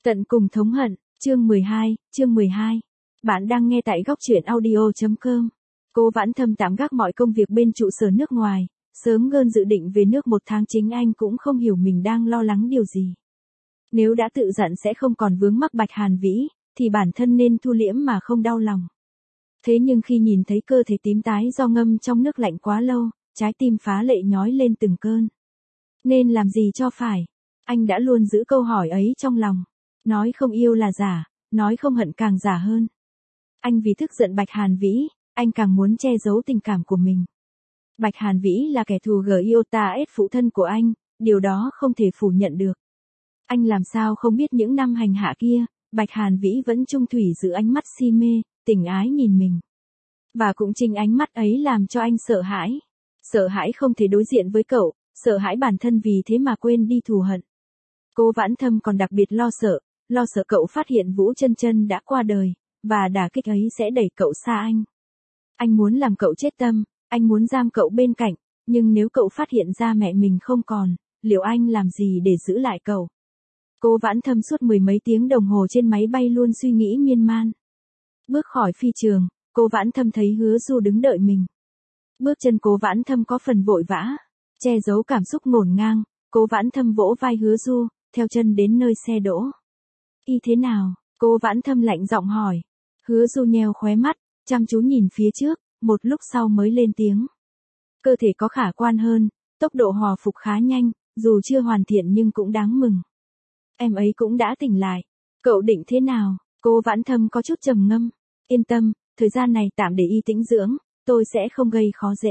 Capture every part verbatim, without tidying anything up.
Tận cùng thống hận, chương mười hai, chương mười hai. Bạn đang nghe tại góc truyện audio chấm com. Cố Vãn Thâm tạm gác mọi công việc bên trụ sở nước ngoài, sớm gơn dự định về nước một tháng, chính anh cũng không hiểu mình đang lo lắng điều gì. Nếu đã tự dặn sẽ không còn vướng mắc Bạch Hàn Vĩ, thì bản thân nên thu liễm mà không đau lòng. Thế nhưng khi nhìn thấy cơ thể tím tái do ngâm trong nước lạnh quá lâu, trái tim phá lệ nhói lên từng cơn. Nên làm gì cho phải? Anh đã luôn giữ câu hỏi ấy trong lòng. Nói không yêu là giả, nói không hận càng giả hơn. Anh vì tức giận Bạch Hàn Vĩ, anh càng muốn che giấu tình cảm của mình. Bạch Hàn Vĩ là kẻ thù giê i o tê a ét phụ thân của anh, điều đó không thể phủ nhận được. Anh làm sao không biết những năm hành hạ kia, Bạch Hàn Vĩ vẫn trung thủy giữ ánh mắt si mê, tình ái nhìn mình. Và cũng chính ánh mắt ấy làm cho anh sợ hãi. Sợ hãi không thể đối diện với cậu, sợ hãi bản thân vì thế mà quên đi thù hận. Cố Vãn Thâm còn đặc biệt lo sợ, lo sợ cậu phát hiện Vũ Chân Chân đã qua đời, và đả kích ấy sẽ đẩy cậu xa anh. Anh muốn làm cậu chết tâm, anh muốn giam cậu bên cạnh, nhưng nếu cậu phát hiện ra mẹ mình không còn, liệu anh làm gì để giữ lại cậu? Cố Vãn Thâm suốt mười mấy tiếng đồng hồ trên máy bay luôn suy nghĩ miên man. Bước khỏi phi trường, Cố Vãn Thâm thấy Hứa Du đứng đợi mình. Bước chân Cố Vãn Thâm có phần vội vã, che giấu cảm xúc ngổn ngang, Cố Vãn Thâm vỗ vai Hứa Du, theo chân đến nơi xe đỗ. Y thế nào? Cố Vãn Thâm lạnh giọng hỏi. Hứa Du nheo khóe mắt, chăm chú nhìn phía trước, một lúc sau mới lên tiếng. Cơ thể có khả quan hơn, tốc độ hồi phục khá nhanh, dù chưa hoàn thiện nhưng cũng đáng mừng. Em ấy cũng đã tỉnh lại. Cậu định thế nào? Cố Vãn Thâm có chút trầm ngâm. Yên tâm, thời gian này tạm để y tĩnh dưỡng, tôi sẽ không gây khó dễ.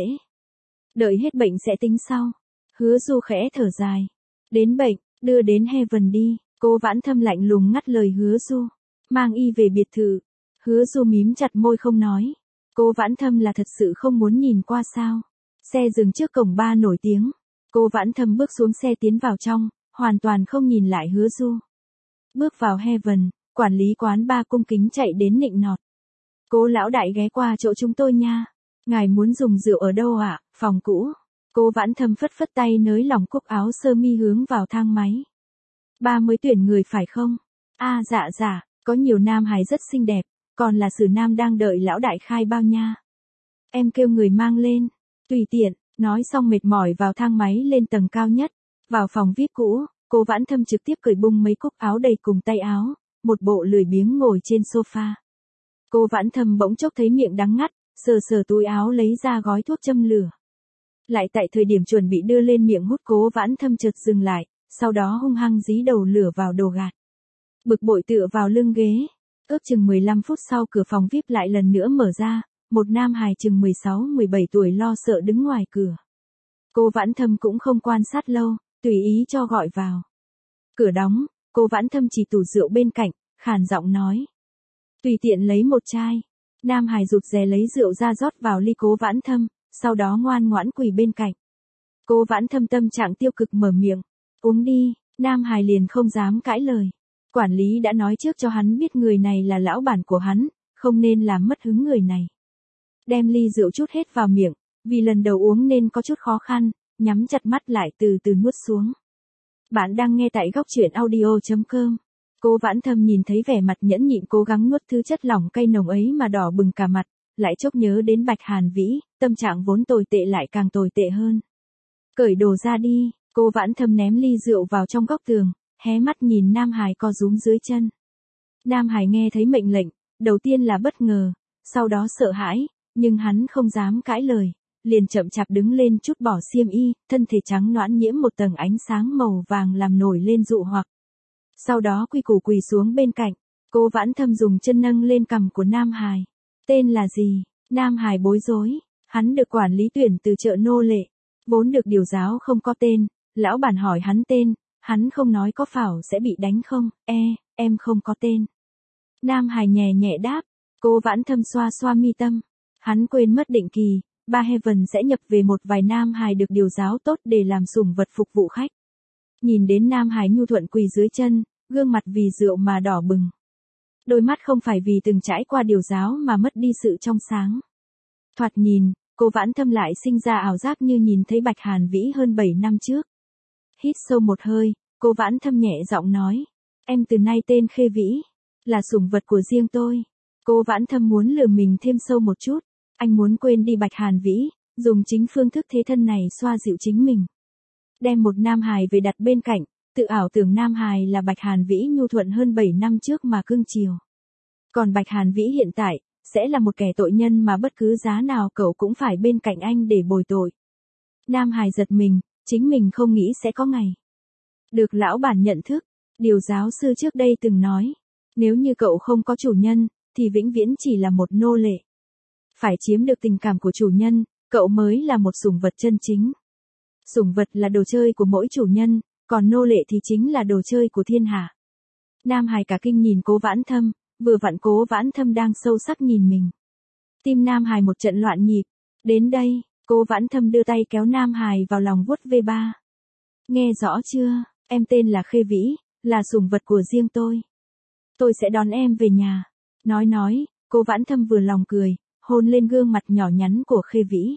Đợi hết bệnh sẽ tính sau. Hứa Du khẽ thở dài. Đến bệnh, đưa đến Heaven đi. Cố Vãn Thâm lạnh lùng ngắt lời Hứa Du. Mang y về biệt thự. Hứa Du mím chặt môi không nói. Cố Vãn Thâm là thật sự không muốn nhìn qua sao. Xe dừng trước cổng ba nổi tiếng. Cố Vãn Thâm bước xuống xe tiến vào trong, hoàn toàn không nhìn lại Hứa Du. Bước vào Heaven, quản lý quán bar cung kính chạy đến nịnh nọt. Cố lão đại ghé qua chỗ chúng tôi nha. Ngài muốn dùng rượu ở đâu ạ? À? Phòng cũ. Cố Vãn Thâm phất phất tay nới lỏng cúc áo sơ mi hướng vào thang máy. Ba mới tuyển người phải không? A à, dạ dạ, có nhiều nam hài rất xinh đẹp, còn là Sử Nam đang đợi lão đại khai bao nha. Em kêu người mang lên, tùy tiện, nói xong mệt mỏi vào thang máy lên tầng cao nhất. Vào phòng vi ai pi cũ, Cố Vãn Thâm trực tiếp cởi bung mấy cúc áo đầy cùng tay áo, một bộ lười biếng ngồi trên sofa. Cố Vãn Thâm bỗng chốc thấy miệng đắng ngắt, sờ sờ túi áo lấy ra gói thuốc châm lửa. Lại tại thời điểm chuẩn bị đưa lên miệng hút, Cố Vãn Thâm chợt dừng lại, sau đó hung hăng dí đầu lửa vào đồ gạt. Bực bội tựa vào lưng ghế. Ước chừng mười lăm phút sau cửa phòng vi ai pi lại lần nữa mở ra, một nam hài chừng mười sáu mười bảy tuổi lo sợ đứng ngoài cửa. Cố Vãn Thâm cũng không quan sát lâu, tùy ý cho gọi vào. Cửa đóng, Cố Vãn Thâm chỉ tủ rượu bên cạnh, khàn giọng nói. Tùy tiện lấy một chai. Nam hài rụt rè lấy rượu ra rót vào ly Cố Vãn Thâm, sau đó ngoan ngoãn quỳ bên cạnh. Cố Vãn Thâm tâm trạng tiêu cực mở miệng. Uống đi, nam hài liền không dám cãi lời. Quản lý đã nói trước cho hắn biết người này là lão bản của hắn, không nên làm mất hứng người này. Đem ly rượu chút hết vào miệng, vì lần đầu uống nên có chút khó khăn, nhắm chặt mắt lại từ từ nuốt xuống. Bạn đang nghe tại góc truyện audio chấm com. Cố Vãn Thâm nhìn thấy vẻ mặt nhẫn nhịn cố gắng nuốt thứ chất lỏng cay nồng ấy mà đỏ bừng cả mặt, lại chốc nhớ đến Bạch Hàn Vĩ, tâm trạng vốn tồi tệ lại càng tồi tệ hơn. Cởi đồ ra đi, Cố Vãn Thâm ném ly rượu vào trong góc tường, hé mắt nhìn nam hài co rúm dưới chân. Nam hài nghe thấy mệnh lệnh, đầu tiên là bất ngờ, sau đó sợ hãi, nhưng hắn không dám cãi lời, liền chậm chạp đứng lên trút bỏ xiêm y, thân thể trắng nõn nhiễm một tầng ánh sáng màu vàng làm nổi lên dụ hoặc. Sau đó quy củ quỳ xuống bên cạnh, Cố Vãn Thâm dùng chân nâng lên cằm của nam hài. Tên là gì? Nam hài bối rối, hắn được quản lý tuyển từ chợ nô lệ, vốn được điều giáo không có tên, lão bản hỏi hắn tên, hắn không nói có phảo sẽ bị đánh không? E, em không có tên. Nam hài nhẹ nhẹ đáp. Cố Vãn Thâm xoa xoa mi tâm, hắn quên mất định kỳ, ba Heaven sẽ nhập về một vài nam hài được điều giáo tốt để làm sủng vật phục vụ khách. Nhìn đến nam hài nhu thuận quỳ dưới chân, gương mặt vì rượu mà đỏ bừng. Đôi mắt không phải vì từng trải qua điều giáo mà mất đi sự trong sáng. Thoạt nhìn, Cố Vãn Thâm lại sinh ra ảo giác như nhìn thấy Bạch Hàn Vĩ hơn bảy năm trước. Hít sâu một hơi, Cố Vãn Thâm nhẹ giọng nói. Em từ nay tên Khê Vĩ, là sủng vật của riêng tôi. Cố Vãn Thâm muốn lừa mình thêm sâu một chút. Anh muốn quên đi Bạch Hàn Vĩ, dùng chính phương thức thế thân này xoa dịu chính mình. Đem một nam hài về đặt bên cạnh, tự ảo tưởng nam hài là Bạch Hàn Vĩ nhu thuận hơn bảy năm trước mà cưng chiều. Còn Bạch Hàn Vĩ hiện tại, sẽ là một kẻ tội nhân mà bất cứ giá nào cậu cũng phải bên cạnh anh để bồi tội. Nam hài giật mình, chính mình không nghĩ sẽ có ngày được lão bản nhận thức. Điều giáo sư trước đây từng nói, nếu như cậu không có chủ nhân, thì vĩnh viễn chỉ là một nô lệ. Phải chiếm được tình cảm của chủ nhân, cậu mới là một sủng vật chân chính. Sủng vật là đồ chơi của mỗi chủ nhân, còn nô lệ thì chính là đồ chơi của thiên hạ. Nam hài cả kinh nhìn Cố Vãn Thâm, vừa vặn Cố Vãn Thâm đang sâu sắc nhìn mình. Tim Nam hài một trận loạn nhịp. Đến đây, Cố Vãn Thâm đưa tay kéo Nam hài vào lòng vuốt ve ba. Nghe rõ chưa, em tên là Khê Vĩ, là sủng vật của riêng tôi. Tôi sẽ đón em về nhà. Nói nói, Cố Vãn Thâm vừa lòng cười, hôn lên gương mặt nhỏ nhắn của Khê Vĩ.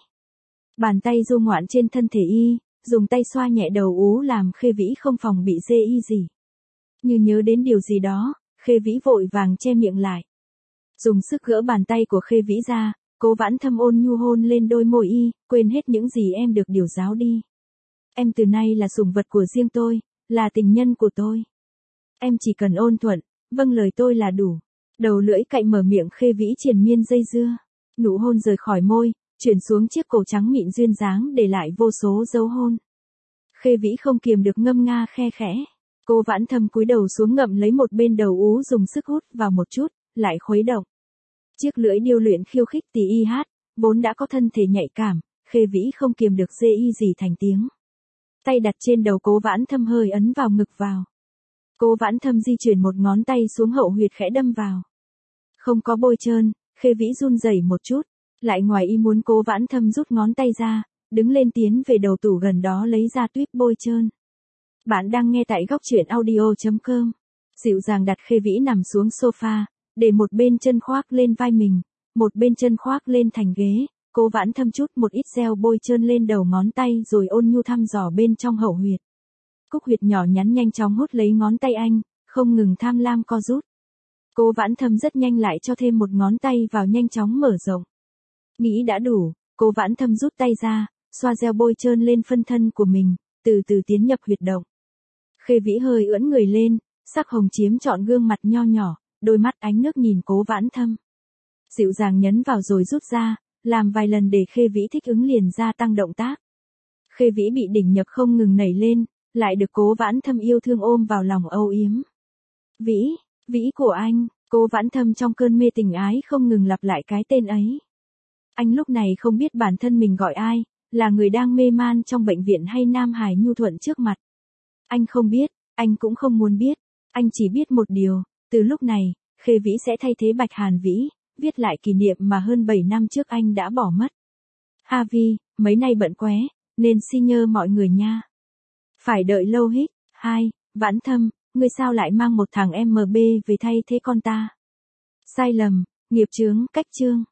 Bàn tay du ngoạn trên thân thể y, dùng tay xoa nhẹ đầu ú làm Khê Vĩ không phòng bị dê y gì. Như nhớ đến điều gì đó, Khê Vĩ vội vàng che miệng lại. Dùng sức gỡ bàn tay của Khê Vĩ ra, Cố Vãn Thâm ôn nhu hôn lên đôi môi y, quên hết những gì em được điều giáo đi. Em từ nay là sủng vật của riêng tôi, là tình nhân của tôi. Em chỉ cần ôn thuận, vâng lời tôi là đủ. Đầu lưỡi cạnh mở miệng Khê Vĩ triền miên dây dưa. Nụ hôn rời khỏi môi, chuyển xuống chiếc cổ trắng mịn duyên dáng để lại vô số dấu hôn. Khê Vĩ không kiềm được ngâm nga khe khẽ. Cố Vãn Thâm cúi đầu xuống ngậm lấy một bên đầu ú dùng sức hút vào một chút, lại khuấy động. Chiếc lưỡi điêu luyện khiêu khích tì y hát, vốn đã có thân thể nhạy cảm, Khê Vĩ không kiềm được dê y gì thành tiếng. Tay đặt trên đầu Cố Vãn Thâm hơi ấn vào ngực vào. Cố Vãn Thâm di chuyển một ngón tay xuống hậu huyệt khẽ đâm vào. Không có bôi trơn, Khê Vĩ run rẩy một chút, lại ngoài ý muốn Cố Vãn Thâm rút ngón tay ra, đứng lên tiến về đầu tủ gần đó lấy ra tuýp bôi trơn. Bạn đang nghe tại góc truyện audio chấm com. Dịu dàng đặt Khê Vĩ nằm xuống sofa, để một bên chân khoác lên vai mình, một bên chân khoác lên thành ghế. Cố Vãn Thâm chút một ít gel bôi trơn lên đầu ngón tay rồi ôn nhu thăm dò bên trong hậu huyệt. Cúc huyệt nhỏ nhắn nhanh chóng hút lấy ngón tay anh, không ngừng tham lam co rút. Cố Vãn Thâm rất nhanh lại cho thêm một ngón tay vào nhanh chóng mở rộng. Nghĩ đã đủ, Cố Vãn Thâm rút tay ra, xoa gel bôi trơn lên phân thân của mình, từ từ tiến nhập huyệt động. Khê Vĩ hơi ưỡn người lên, sắc hồng chiếm trọn gương mặt nho nhỏ, đôi mắt ánh nước nhìn Cố Vãn Thâm. Dịu dàng nhấn vào rồi rút ra, làm vài lần để Khê Vĩ thích ứng liền gia tăng động tác. Khê Vĩ bị đỉnh nhập không ngừng nảy lên, lại được Cố Vãn Thâm yêu thương ôm vào lòng âu yếm. Vĩ, Vĩ của anh, Cố Vãn Thâm trong cơn mê tình ái không ngừng lặp lại cái tên ấy. Anh lúc này không biết bản thân mình gọi ai, là người đang mê man trong bệnh viện hay nam hài nhu thuận trước mặt. Anh không biết, anh cũng không muốn biết, anh chỉ biết một điều, từ lúc này, Khê Vĩ sẽ thay thế Bạch Hàn Vĩ, viết lại kỷ niệm mà hơn bảy năm trước anh đã bỏ mất. Harvey, mấy nay bận quá, nên xin nhờ mọi người nha. Phải đợi lâu hít. Hai, Vãn Thâm, ngươi sao lại mang một thằng em bê về thay thế con ta? Sai lầm, nghiệp chướng, cách chương.